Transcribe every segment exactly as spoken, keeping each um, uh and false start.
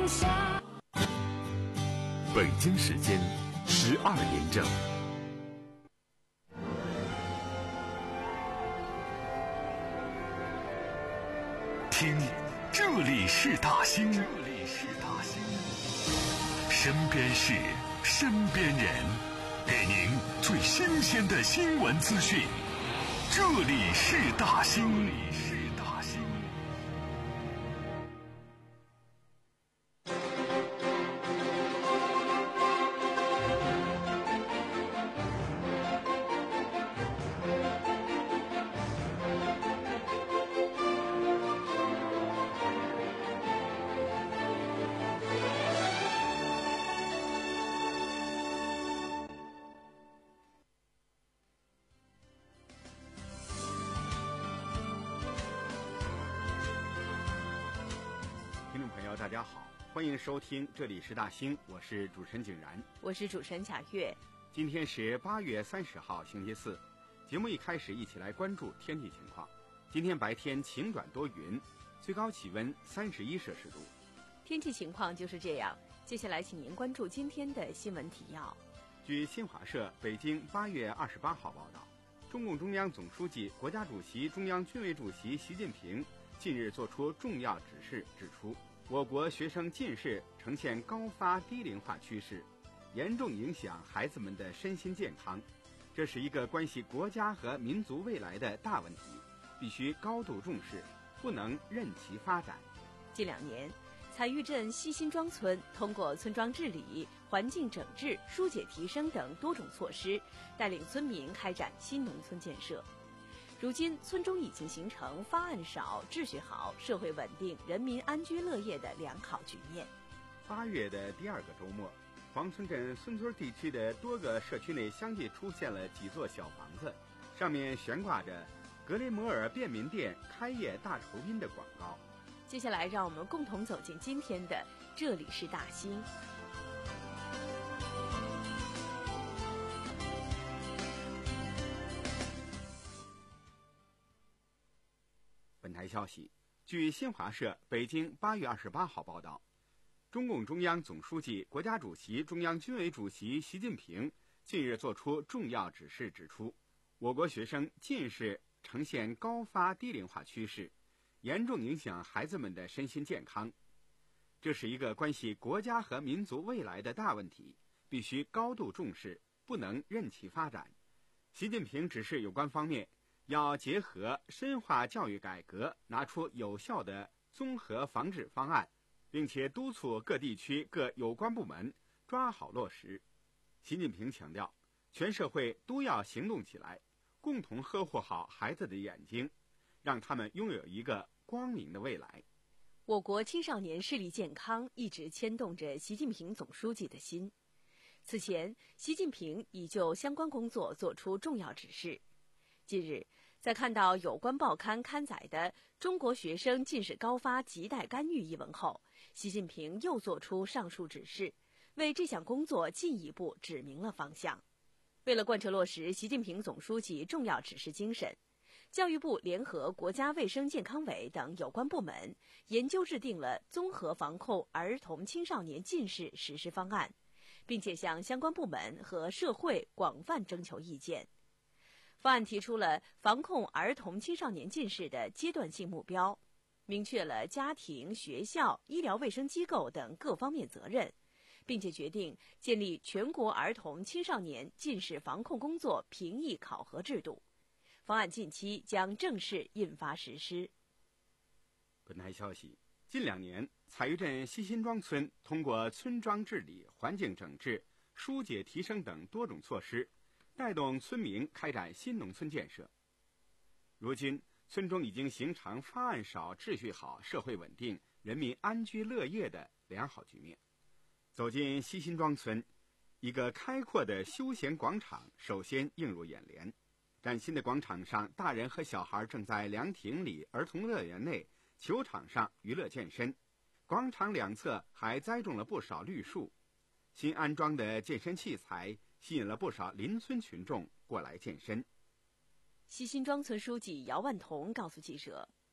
放下。 北京时间十二点整。听，这里是大兴，这里是大兴，身边事，身边人，给您最新鲜的新闻资讯。这里是大兴，这里是大兴。 听众朋友大家好，欢迎收听这里是大兴，我是主持人景然， 我是主持人贾月。 今天是八月三十号星期四，节目一开始一起来关注天气情况。今天白天晴转多云，最高气温三十一摄氏度。 天气情况就是这样，接下来请您关注今天的新闻提要。 据新华社北京八月二十八号报道，中共中央总书记、国家主席、中央军委主席习近平近日作出重要指示，指出我国学生近视呈现高发低龄化趋势，严重影响孩子们的身心健康，这是一个关系国家和民族未来的大问题，必须高度重视，不能任其发展。 近两年，采玉镇西辛庄村通过村庄治理、环境整治、疏解提升等多种措施，带领村民开展新农村建设。如今，村中已经形成发案少、秩序好、社会稳定、人民安居乐业的良好局面。 八月的第二个周末，黄村镇孙村地区的多个社区内相继出现了几座小房子，上面悬挂着格雷摩尔便民店开业大酬宾的广告。 接下来，让我们共同走进今天的这里是大兴。 本台消息，据新华社北京八月二十八号报道，中共中央总书记、国家主席、中央军委主席习近平近日作出重要指示，指出我国学生近视呈现高发低龄化趋势，严重影响孩子们的身心健康，这是一个关系国家和民族未来的大问题，必须高度重视，不能任其发展。习近平指示有关方面要结合深化教育改革，拿出有效的综合防治方案，并且督促各地区各有关部门抓好落实。习近平强调，全社会都要行动起来，共同呵护好孩子的眼睛，让他们拥有一个光明的未来。 我国青少年视力健康一直牵动着习近平总书记的心。此前，习近平已就相关工作作出重要指示。近日，在看到有关报刊刊载的中国学生近视高发亟待干预一文后，习近平又作出上述指示，为这项工作进一步指明了方向。为了贯彻落实习近平总书记重要指示精神，教育部联合国家卫生健康委等有关部门研究制定了综合防控儿童青少年近视实施方案，并且向相关部门和社会广泛征求意见。方案提出了防控儿童青少年近视的阶段性目标，明确了家庭、学校、医疗卫生机构等各方面责任，并且决定建立全国儿童青少年近视防控工作评议考核制度。方案近期将正式印发实施。 本台消息，近两年，采玉镇西辛庄村通过村庄治理、环境整治、疏解提升等多种措施，带动村民开展新农村建设。如今，村中已经形成发案少、秩序好、社会稳定、人民安居乐业的良好局面。走进西辛庄村，一个开阔的休闲广场首先映入眼帘。崭新的广场上，大人和小孩正在凉亭里、儿童乐园内、球场上娱乐健身。广场两侧还栽种了不少绿树，新安装的健身器材吸引了不少邻村群众过来健身。 西辛庄村书记姚万彤告诉记者，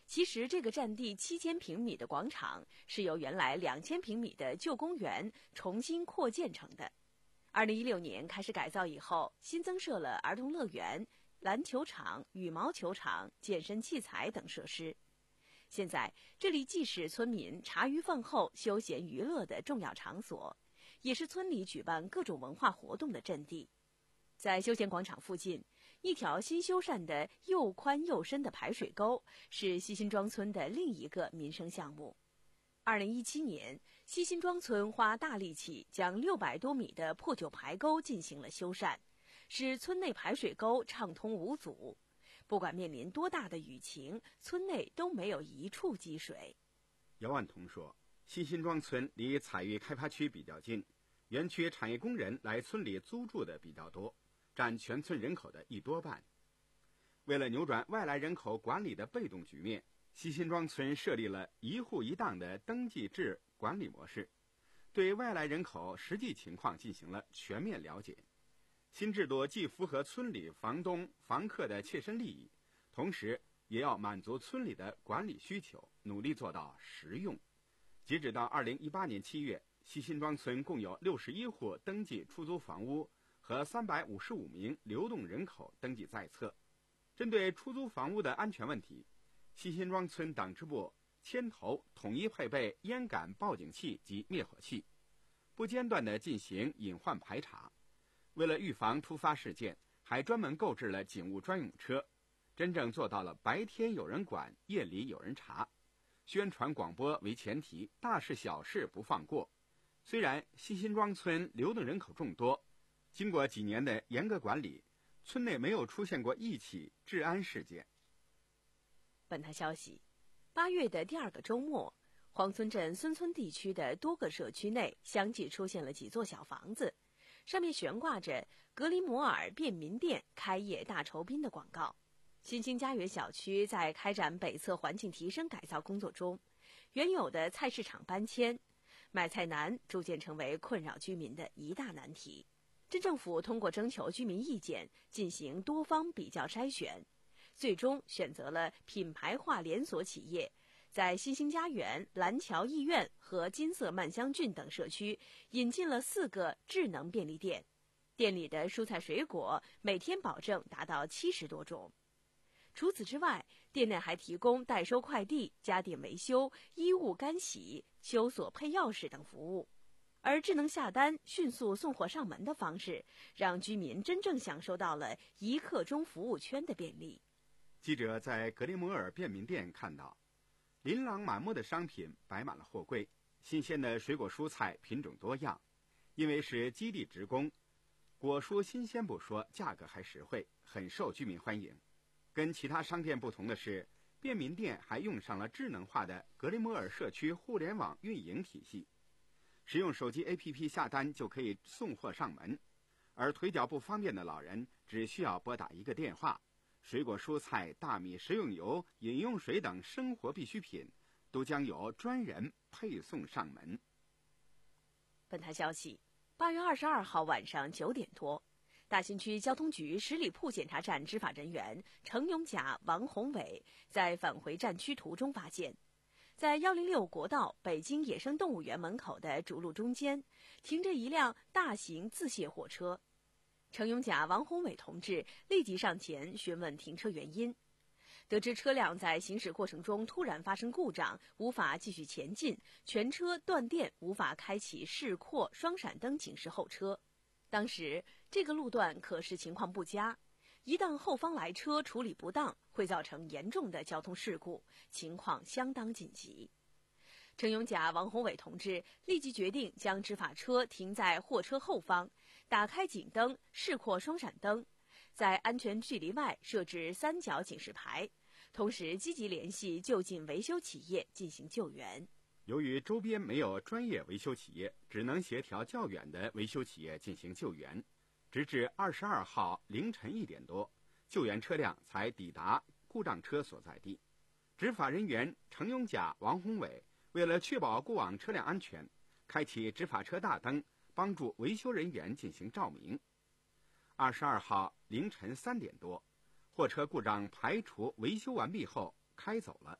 其实，这个占地七千平米的广场是由原来两千平米的旧公园重新扩建成的。二零一六年开始改造以后，新增设了儿童乐园、篮球场、羽毛球场、健身器材等设施。现在，这里既是村民茶余饭后休闲娱乐的重要场所，也是村里举办各种文化活动的阵地。在休闲广场附近，一条新修缮的又宽又深的排水沟是西辛庄村的另一个民生项目。二零一七年，西辛庄村花大力气将六百多米的破旧排沟进行了修缮，使村内排水沟畅通无阻。不管面临多大的雨情，村内都没有一处积水。 姚万彤说，西辛庄村离采玉开发区比较近，园区产业工人来村里租住的比较多，占全村人口的一多半。为了扭转外来人口管理的被动局面，西辛庄村设立了一户一档的登记制管理模式，对外来人口实际情况进行了全面了解。新制度既符合村里房东、房客的切身利益，同时也要满足村里的管理需求，努力做到实用。截止到二零一八年七月，西辛庄村共有六十一户登记出租房屋和三百五十五名流动人口登记在册。针对出租房屋的安全问题，西辛庄村党支部牵头统一配备烟感报警器及灭火器，不间断地进行隐患排查。为了预防突发事件，还专门购置了警务专用车，真正做到了白天有人管，夜里有人查。宣传广播为前提，大事小事不放过。虽然西辛庄村流动人口众多，经过几年的严格管理，村内没有出现过一起治安事件。 本台消息，八月的第二个周末，黄村镇孙村地区的多个社区内相继出现了几座小房子，上面悬挂着格林摩尔便民店开业大酬宾的广告。新兴家园小区在开展北侧环境提升改造工作中，原有的菜市场搬迁、买菜难逐渐成为困扰居民的一大难题。镇政府通过征求居民意见，进行多方比较筛选，最终选择了品牌化连锁企业，在新兴家园、蓝桥医院和金色曼香郡等社区引进了四个智能便利店，店里的蔬菜水果每天保证达到七十多种。除此之外，店内还提供代收快递、家电维修、衣物干洗、修锁配钥匙等服务。而智能下单、迅速送货上门的方式，让居民真正享受到了一刻钟服务圈的便利。 记者在格林摩尔便民店看到，琳琅满目的商品摆满了货柜，新鲜的水果蔬菜品种多样。因为是基地职工，果蔬新鲜不说，价格还实惠，很受居民欢迎。跟其他商店不同的是，便民店还用上了智能化的格林摩尔社区互联网运营体系，使用手机 A P P 下单就可以送货上门，而腿脚不方便的老人只需要拨打一个电话，水果蔬菜、大米、食用油、饮用水等生活必需品都将由专人配送上门。 本台消息，八月二十二号晚上九点多，大兴区交通局十里铺检查站执法人员程永甲、王宏伟在返回站区途中发现，在一零六国道北京野生动物园门口的主路中间停着一辆大型自卸货车。程永甲、王宏伟同志立即上前询问停车原因，得知车辆在行驶过程中突然发生故障，无法继续前进，全车断电，无法开启示廓双闪灯警示后车。当时这个路段可视情况不佳，一旦后方来车处理不当，会造成严重的交通事故，情况相当紧急。程永甲、王宏伟同志立即决定将执法车停在货车后方，打开警灯、示廓双闪灯，在安全距离外设置三角警示牌，同时积极联系就近维修企业进行救援。 由于周边没有专业维修企业，只能协调较远的维修企业进行救援，直至二十二号凌晨一点多，救援车辆才抵达故障车所在地。执法人员程永甲、王宏伟为了确保过往车辆安全，开启执法车大灯，帮助维修人员进行照明。二十二号凌晨三点多，货车故障排除维修完毕后开走了。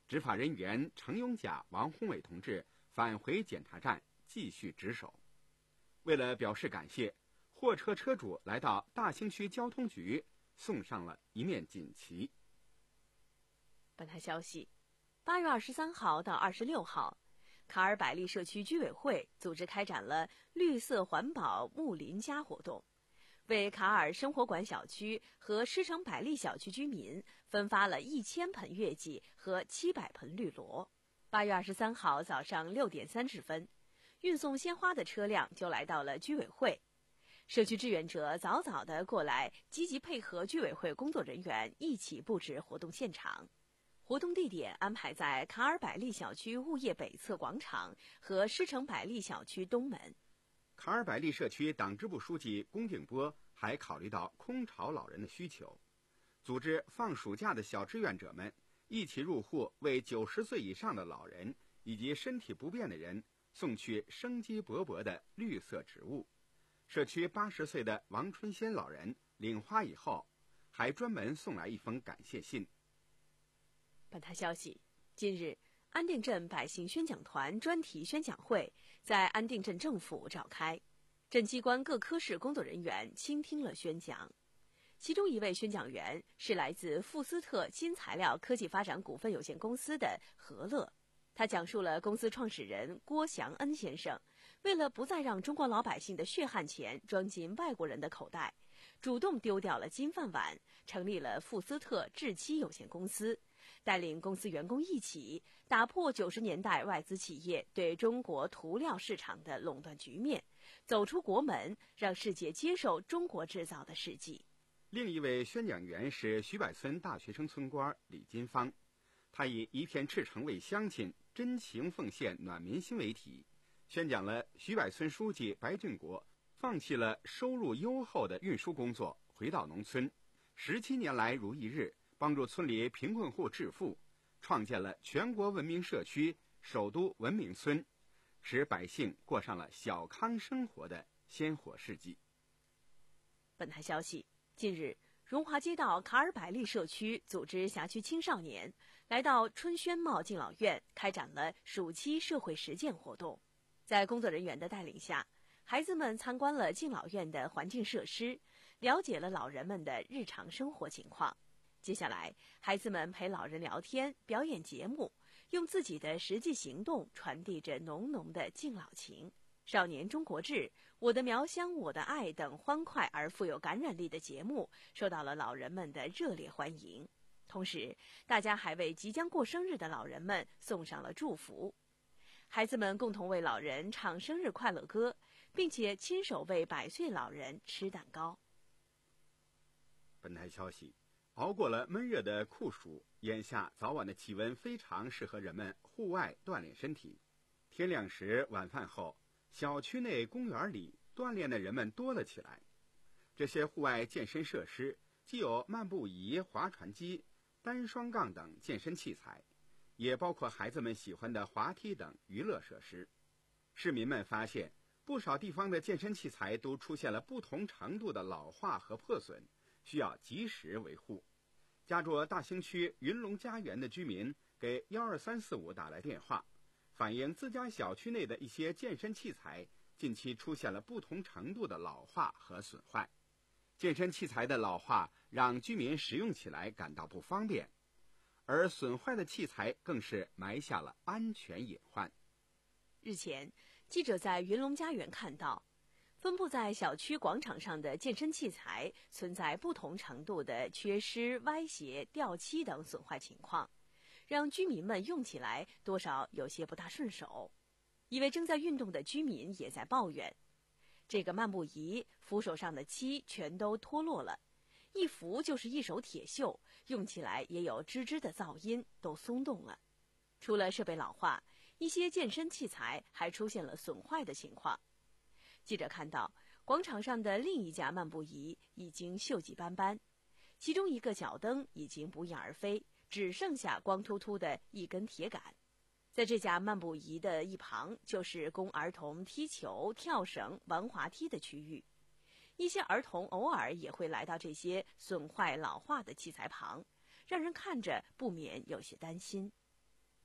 执法人员程永甲、王宏伟同志返回检查站继续值守。为了表示感谢，货车车主来到大兴区交通局送上了一面锦旗。 本台消息，八月二十三号到二十六号，卡尔百利社区居委会组织开展了绿色环保木林家活动，为卡尔生活馆小区和狮城百利小区居民分发了一千盆月季和七百盆绿萝。八月二十三号早上六点三十分，运送鲜花的车辆就来到了居委会。社区志愿者早早地过来，积极配合居委会工作人员一起布置活动现场。活动地点安排在卡尔百利小区物业北侧广场和狮城百利小区东门。 卡尔百利社区党支部书记龚定波还考虑到空巢老人的需求，组织放暑假的小志愿者们一起入户，为九十岁以上的老人以及身体不便的人送去生机勃勃的绿色植物。社区八十岁的王春仙老人领花以后，还专门送来一封感谢信。 本台消息，近日，安定镇百姓宣讲团专题宣讲会在安定镇政府召开，镇机关各科室工作人员倾听了宣讲。其中一位宣讲员是来自富斯特新材料科技发展股份有限公司的何乐，他讲述了公司创始人郭祥恩先生为了不再让中国老百姓的血汗钱装进外国人的口袋，主动丢掉了金饭碗，成立了富斯特制漆有限公司，带领公司员工一起打破九十年代外资企业对中国涂料市场的垄断局面，走出国门，让世界接受中国制造的事迹。 另一位宣讲员是徐柏村大学生村官李金芳，他以一片赤诚为乡亲，真情奉献暖民心为题，宣讲了徐柏村书记白俊国放弃了收入优厚的运输工作，回到农村，十七年来如一日，帮助村里贫困户致富，创建了全国文明社区、首都文明村，使百姓过上了小康生活的鲜活事迹。 本台消息，近日，荣华街道卡尔百利社区组织辖区青少年来到春轩茂敬老院，开展了暑期社会实践活动。在工作人员的带领下，孩子们参观了敬老院的环境设施，了解了老人们的日常生活情况。接下来，孩子们陪老人聊天、表演节目，用自己的实际行动传递着浓浓的敬老情。少年中国志、我的苗乡我的爱等欢快而富有感染力的节目受到了老人们的热烈欢迎。同时，大家还为即将过生日的老人们送上了祝福。孩子们共同为老人唱生日快乐歌，并且亲手为百岁老人吃蛋糕。 本台消息，熬过了闷热的酷暑，眼下早晚的气温非常适合人们户外锻炼身体。天亮时，晚饭后，小区内公园里锻炼的人们多了起来。这些户外健身设施既有漫步仪、划船机、单双杠等健身器材，也包括孩子们喜欢的滑梯等娱乐设施。市民们发现，不少地方的健身器材都出现了不同程度的老化和破损，需要及时维护。家住大兴区云龙家园的居民给一二三四五打来电话，反映自家小区内的一些健身器材近期出现了不同程度的老化和损坏。健身器材的老化让居民使用起来感到不方便，而损坏的器材更是埋下了安全隐患。 日前，记者在云龙家园看到，分布在小区广场上的健身器材存在不同程度的缺失、歪斜、掉漆等损坏情况，让居民们用起来多少有些不大顺手。一位正在运动的居民也在抱怨，这个漫步仪扶手上的漆全都脱落了，一扶就是一手铁锈，用起来也有吱吱的噪音，都松动了。除了设备老化，一些健身器材还出现了损坏的情况。记者看到，广场上的另一架漫步仪已经锈迹斑斑，其中一个脚蹬已经不翼而飞，只剩下光秃秃的一根铁杆。在这架漫步仪的一旁，就是供儿童踢球、跳绳、玩滑梯的区域。一些儿童偶尔也会来到这些损坏老化的器材旁，让人看着不免有些担心。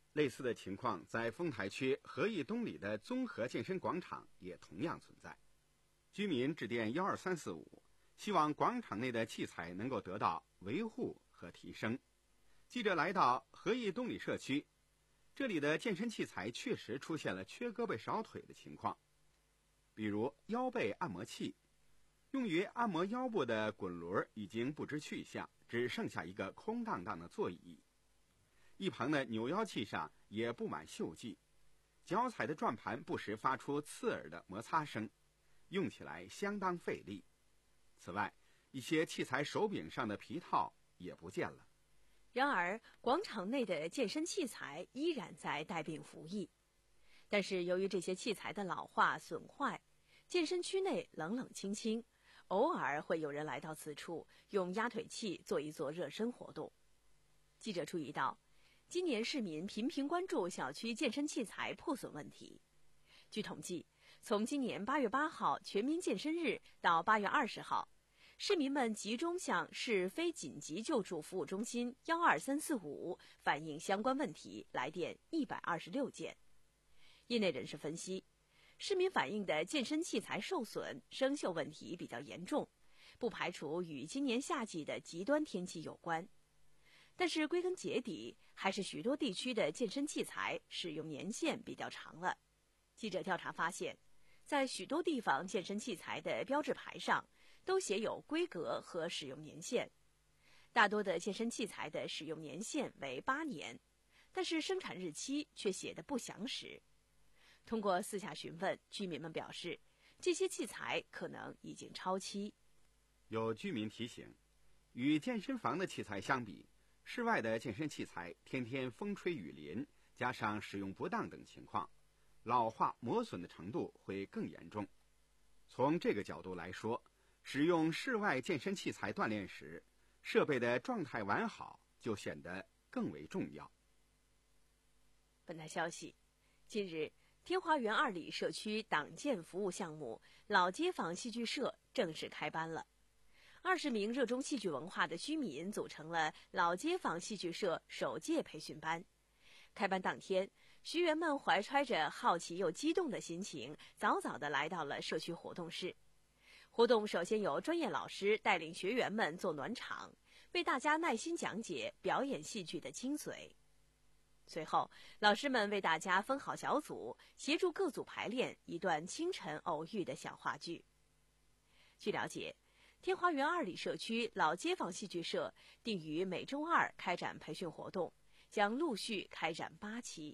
类似的情况在丰台区合益东里的综合健身广场也同样存在。居民致电幺二三四五，希望广场内的器材能够得到维护和提升。记者来到合益东里社区，这里的健身器材确实出现了缺胳膊少腿的情况，比如腰背按摩器，用于按摩腰部的滚轮已经不知去向，只剩下一个空荡荡的座椅。一旁的扭腰器上也布满锈迹，脚踩的转盘不时发出刺耳的摩擦声，用起来相当费力。此外，一些器材手柄上的皮套也不见了。 然而，广场内的健身器材依然在带病服役。但是由于这些器材的老化损坏，健身区内冷冷清清，偶尔会有人来到此处，用压腿器做一做热身活动。记者注意到，今年市民频频关注小区健身器材破损问题。据统计，从今年八月八号全民健身日到八月二十号，市民们集中向市非紧急救助服务中心幺二三四五反映相关问题来电一百二十六件。业内人士分析，市民反映的健身器材受损、生锈问题比较严重，不排除与今年夏季的极端天气有关。但是归根结底，还是许多地区的健身器材使用年限比较长了。记者调查发现，在许多地方健身器材的标志牌上都写有规格和使用年限，大多的健身器材的使用年限为八年，但是生产日期却写得不详实。通过私下询问，居民们表示，这些器材可能已经超期。 有居民提醒，与健身房的器材相比，室外的健身器材天天风吹雨淋，加上使用不当等情况，老化磨损的程度会更严重。从这个角度来说，使用室外健身器材锻炼时，设备的状态完好就显得更为重要。 本台消息，近日，天华园二里社区党建服务项目老街坊戏剧社正式开班了。二十名热衷戏剧文化的居民组成了老街坊戏剧社首届培训班。开班当天，学员们怀揣着好奇又激动的心情，早早地来到了社区活动室。活动首先由专业老师带领学员们做暖场，为大家耐心讲解表演戏剧的精髓。随后，老师们为大家分好小组，协助各组排练一段清晨偶遇的小话剧。据了解，天华园二里社区老街坊戏剧社定于每周二开展培训活动，将陆续开展八期。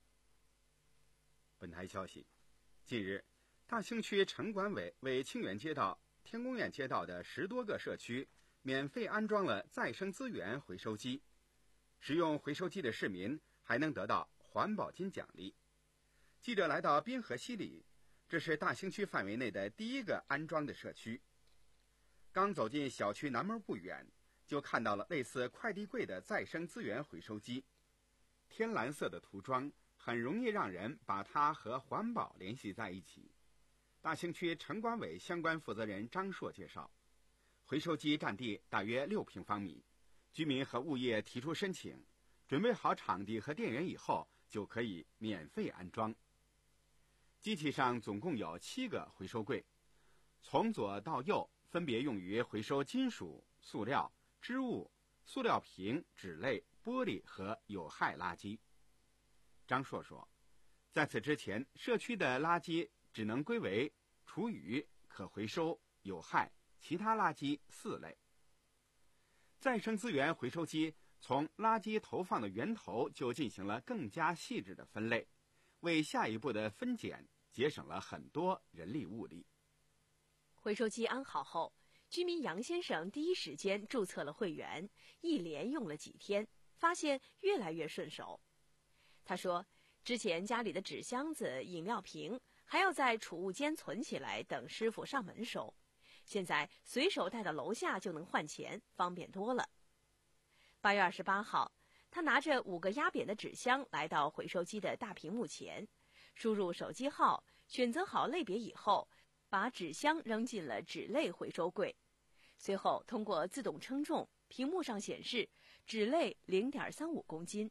本台消息，近日，大兴区城管委为清远街道、天宫院街道的十多个社区免费安装了再生资源回收机，使用回收机的市民还能得到环保金奖励。记者来到滨河西里，这是大兴区范围内的第一个安装的社区。刚走进小区南门不远，就看到了类似快递柜的再生资源回收机。天蓝色的涂装很容易让人把它和环保联系在一起。大兴区城管委相关负责人张硕介绍，回收机占地大约六平方米，居民和物业提出申请，准备好场地和电源以后，就可以免费安装。机器上总共有七个回收柜，从左到右分别用于回收金属、塑料、织物、塑料瓶、纸类、玻璃和有害垃圾。张硕说，在此之前，社区的垃圾只能归为厨余、可回收、有害、其他垃圾四类。再生资源回收机从垃圾投放的源头就进行了更加细致的分类，为下一步的分拣节省了很多人力物力。 回收机安好后，居民杨先生第一时间注册了会员，一连用了几天，发现越来越顺手。他说，之前家里的纸箱子、饮料瓶还要在储物间存起来等师傅上门收，现在随手带到楼下就能换钱，方便多了。八月二十八号，他拿着五个压扁的纸箱来到回收机的大屏幕前，输入手机号，选择好类别以后，把纸箱扔进了纸类回收柜，随后通过自动称重，屏幕上显示纸类 零点三五公斤，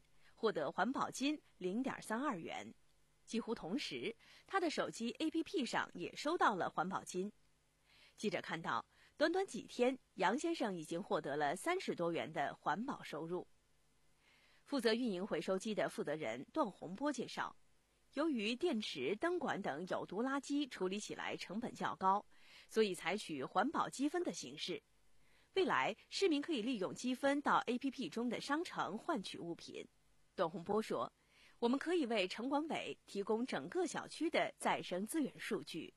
获得环保金零点三二元。几乎同时，他的手机 A P P 上也收到了环保金。记者看到，短短几天，杨先生已经获得了三十多元的环保收入。负责运营回收机的负责人段洪波介绍，由于电池、灯管等有毒垃圾处理起来成本较高，所以采取环保积分的形式。未来，市民可以利用积分到 A P P 中的商城换取物品。段洪波说，我们可以为城管委提供整个小区的再生资源数据。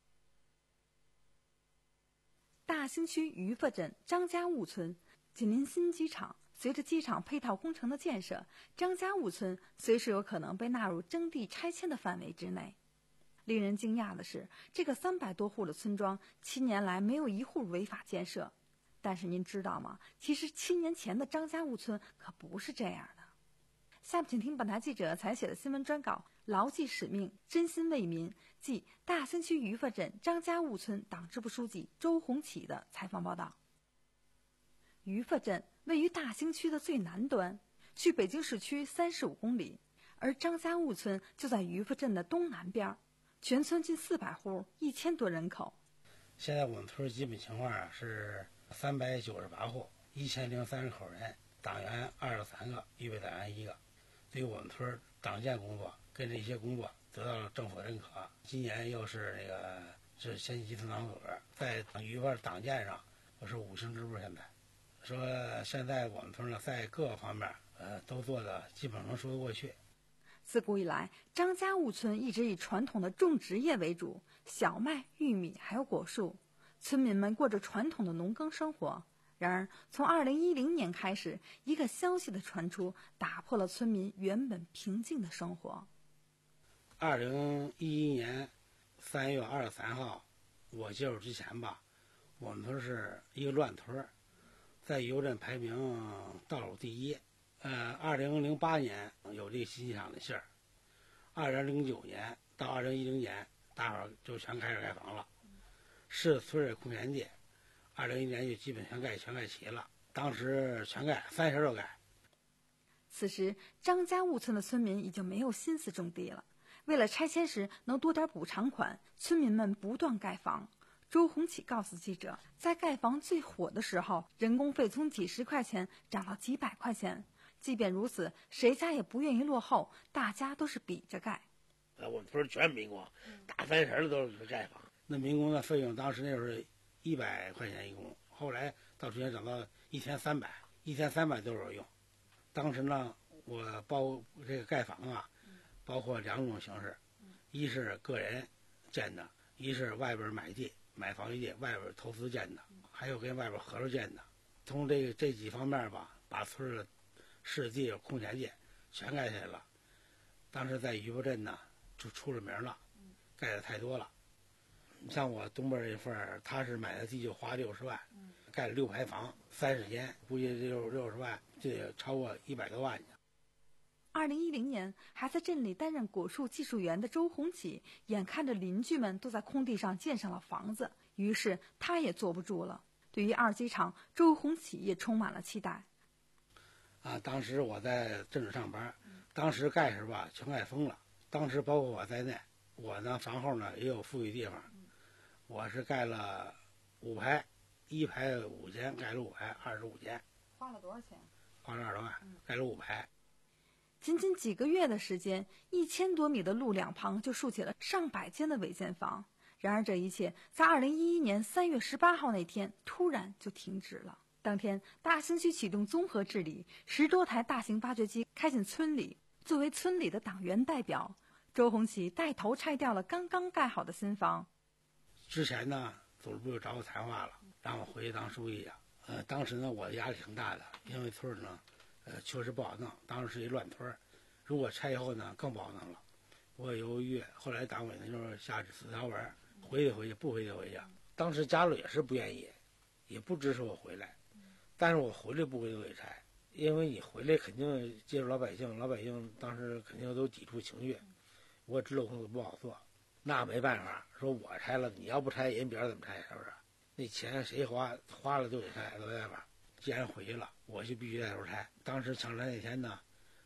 大兴区于佛镇张家坞村紧邻新机场，随着机场配套工程的建设，张家坞村随时有可能被纳入征地拆迁的范围之内。令人惊讶的是，这个三百多户的村庄，七年来没有一户违法建设。但是您知道吗？其实七年前的张家坞村可不是这样的。下面请听本台记者采写的新闻专稿《牢记使命，真心为民》，即大兴区于佛镇张家坞村党支部书记周鸿启的采访报道。于佛镇位于大兴区的最南端，距北京市区三十五公里，而张家坞村就在于佛镇的东南边，全村近四百户，一千多人口。 现在我们村基本情况啊是三百九十八户，一千零三十口人，党员二十三个，预备党员一个。对于我们村党建工作跟这些工作得到了政府认可。今年又是那个是县级村党组织在于佛党建上，我是五星支部。现在说现在我们村呢在各个方面呃都做的基本上说得过去。 自古以来，张家坞村一直以传统的种植业为主，小麦、玉米还有果树，村民们过着传统的农耕生活。然而，从二零一零年开始，一个消息的传出，打破了村民原本平静的生活。 二零一一年三月二十三号，我接手之前吧，我们村是一个乱村，在邮镇排名倒数第一。呃，二零零八年有这个新机场的信儿，二零零九年到二零一零年，大伙儿就全开始盖房了，市村的空闲地。二零一年就基本全盖全盖齐了，当时全盖三十多盖。 此时，张家坞村的村民已经没有心思种地了。为了拆迁时能多点补偿款，村民们不断盖房。周鸿启告诉记者，在盖房最火的时候，人工费从几十块钱涨到几百块钱。即便如此，谁家也不愿意落后，大家都是比着盖。 呃，我们村全民工，大三十的都是盖房。那民工的费用，当时那时候一百块钱一工，后来到逐渐涨到一千三百，一千三百都有用。当时呢，我包这个盖房啊，包括两种形式，一是个人建的，一是外边买地买房地，外边投资建的，还有跟外边合作建的。从这个这几方面吧，把村的市地空闲地全盖下来了。当时在于佛镇呢，就出了名了，盖的太多了。像我东边这份儿，他是买的地就花六十万，盖了六排房，三十间，估计六六十万就得超过一百多万去。 二零一零年，还在镇里担任果树技术员的周鸿启，眼看着邻居们都在空地上建上了房子，于是他也坐不住了。对于二机场，周鸿启也充满了期待。 啊，当时我在镇里上班，当时盖时吧全盖疯了，当时包括我在内，我呢房后呢也有富裕地方。我是盖了五排，一排五间，盖了五排，二十五间。 花了多少钱？ 花了二十万，盖了五排。 仅仅几个月的时间，一千多米的路两旁就竖起了上百间的违建房。然而，这一切在二零一一年三月十八号那天突然就停止了。当天，大兴区启动综合治理，十多台大型挖掘机开进村里。作为村里的党员代表，周鸿启带头拆掉了刚刚盖好的新房。 之前呢，组织部就找我谈话了，让我回去当书记啊。呃，当时呢，我的压力挺大的，因为村呢，呃，确实不好弄，当时是一乱村，如果拆以后呢，更不好弄了。我也犹豫，后来党委呢就是下指条文，回去回去，不回去回去。当时家里也是不愿意，也不支持我回来，但是我回来不回就得拆，因为你回来肯定接触老百姓，老百姓当时肯定都抵触情绪，我知道工作不好做。那没办法，说我拆了，你要不拆，人别人怎么拆？是不是？那钱谁花，花了就得拆，没办法。既然回去了，我就必须带头拆。当时抢拆那天呢，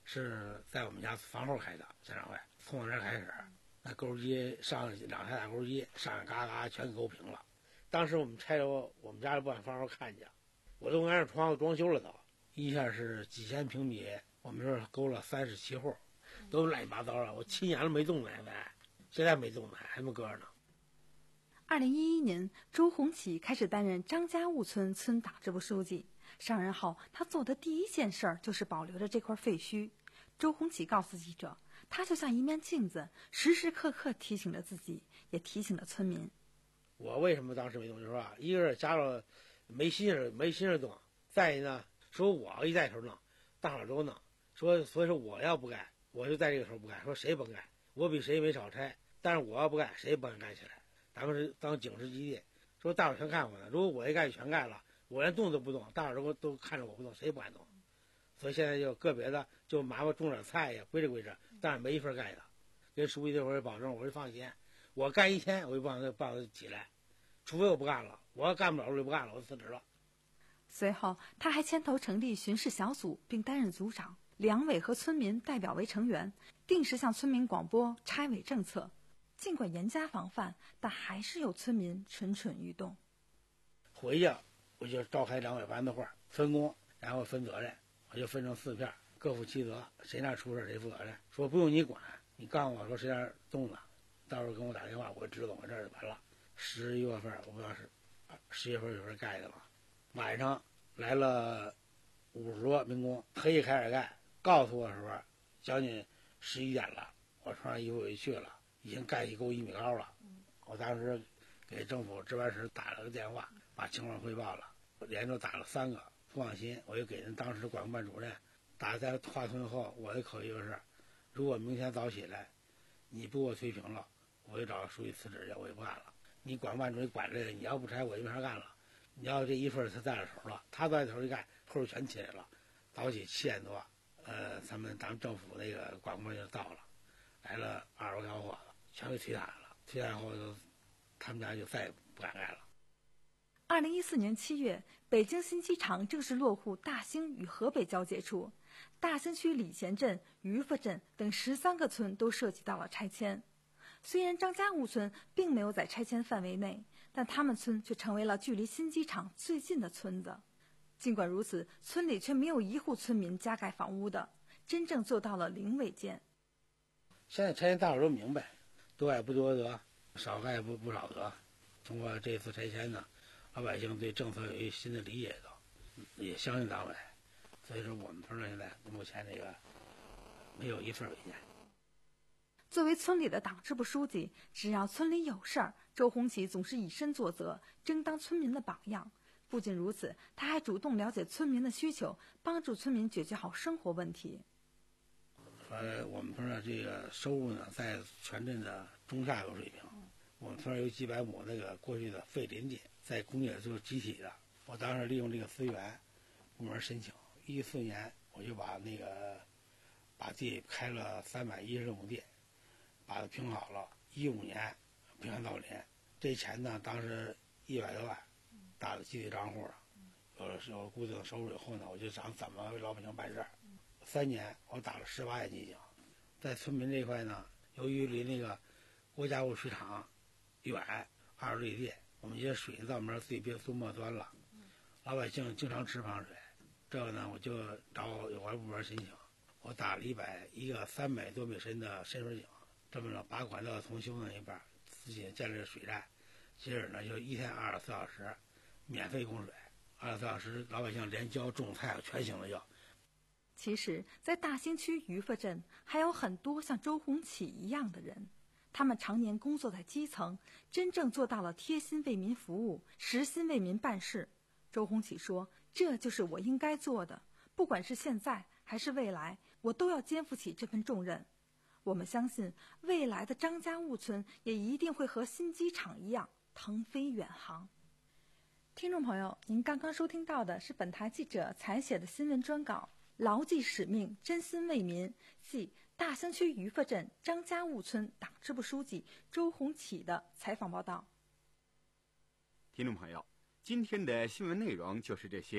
是在我们家房后开的家长会，从那开始，那钩机上两台大钩机上面嘎嘎全给勾平了。当时我们拆了我们家的不敢房后看见，我都按窗户装修了都，一下是几千平米，我们这儿勾了三十七户，都乱七八糟了。我七年了没动呢，现在现在没动呢，还没搁着呢。 二零一一年，周鸿启开始担任张家坞村村党支部书记。上任后，他做的第一件事儿就是保留着这块废墟。周鸿启告诉记者，他就像一面镜子，时时刻刻提醒着自己，也提醒着村民。 我为什么当时没动？就是说，一个是家长没心思，没心思动；再一呢，说我一带头弄，大伙都弄。说，所以说我要不干，我就在这个时候不干。说谁甭干，我比谁没少拆，但是我要不干，谁也不敢干起来。咱们是当警示基地，说大伙全看我呢。如果我一干就全干了，我连动都不动，大伙都都看着我不动，谁也不敢动。所以现在就个别的就麻烦种点菜呀，归着归着，但是没一份干的。跟书记这会儿保证，我就放心，我干一天我就不让他不让他起来，除非我不干了，我要干不了我就不干了，我就辞职了。 随后，他还牵头成立巡视小组，并担任组长，两委和村民代表为成员，定时向村民广播拆违政策。尽管严加防范，但还是有村民蠢蠢欲动。 回去我就召开两委班子会，分工，然后分责任，我就分成四片，各负其责，谁那出事谁负责任。说不用你管，你告诉我说谁那动了，到时候跟我打电话，我知道我这儿就完了。十一月份我不知道是十月份有人盖的嘛，晚上来了五十多民工，黑夜开始盖，告诉我的时候将近十一点了，我穿上衣服我就去了。已经盖一沟一米高了，我当时给政府值班室打了个电话，把情况汇报了，连着打了三个，不放心，我就给人当时管控办主任打在华村后，我的口气就是，如果明天早起来，你不给我推平了，我就找书记辞职去，我也不干了。你管控办主任管这个，你要不拆我就没法干了。你要这一份他在了头了，他在头一干，后边全起来了。早起七点多，呃，咱们咱们政府那个管控办就到了，来了二十多小伙子。全给推下来了，推下来后就，他们家就再也不敢干了。 二零一四年七月，北京新机场正式落户大兴与河北交界处，大兴区礼贤镇、于佛镇等十三个村都涉及到了拆迁。虽然张家坞村并没有在拆迁范围内，但他们村却成为了距离新机场最近的村子。尽管如此，村里却没有一户村民加盖房屋的，真正做到了零违建。 现在拆迁大伙都明白。多盖不多得，少盖不不少得。通过这次拆迁呢，老百姓对政策有一新的理解到，也相信党委，所以说我们村呢现在目前这个没有一份违建。 作为村里的党支部书记，只要村里有事儿，周鸿启总是以身作则，争当村民的榜样。不仅如此，他还主动了解村民的需求，帮助村民解决好生活问题。 呃，我们村的这个收入呢，在全镇的中下游水平。我们村有几百亩那个过去的废林地，在工业就是集体的。我当时利用这个资源，部门申请，一四年我就把那个把地开了三百一十亩地，把它评好了。一五年平安造林，这钱呢，当时一百多万，打到集体账户了。有了有了固定的收入以后呢，我就想怎么为老百姓办事儿。三年我打了十八年基金，在村民这块呢，由于离那个国家物水厂远二十里地，我们一些水到我们这儿自己别做末端了，老百姓经常吃胖水，这个呢我就找有关部门申请，我打了一百一个三百多米深的深水井，这么着把管道重修那一半，自己建立了水站，接着呢就一天二十四小时免费供水，二十四小时老百姓连浇种菜全行了要。 其实，在大兴区于佛镇还有很多像周鸿启一样的人，他们常年工作在基层，真正做到了贴心为民服务、实心为民办事。周鸿启说：“这就是我应该做的，不管是现在还是未来，我都要肩负起这份重任。”我们相信，未来的张家坞村也一定会和新机场一样腾飞远航。听众朋友，您刚刚收听到的是本台记者采写的新闻专稿。牢记使命，真心为民，系大兴区于佛镇张家坞村党支部书记周鸿启的采访报道。 听众朋友，今天的新闻内容就是这些。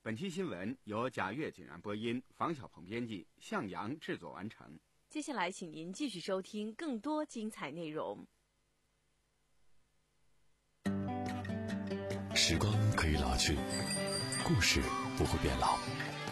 本期新闻由贾跃谨然播音，房小鹏编辑，向阳制作完成。 接下来，请您继续收听更多精彩内容。 时光可以老去，故事不会变老。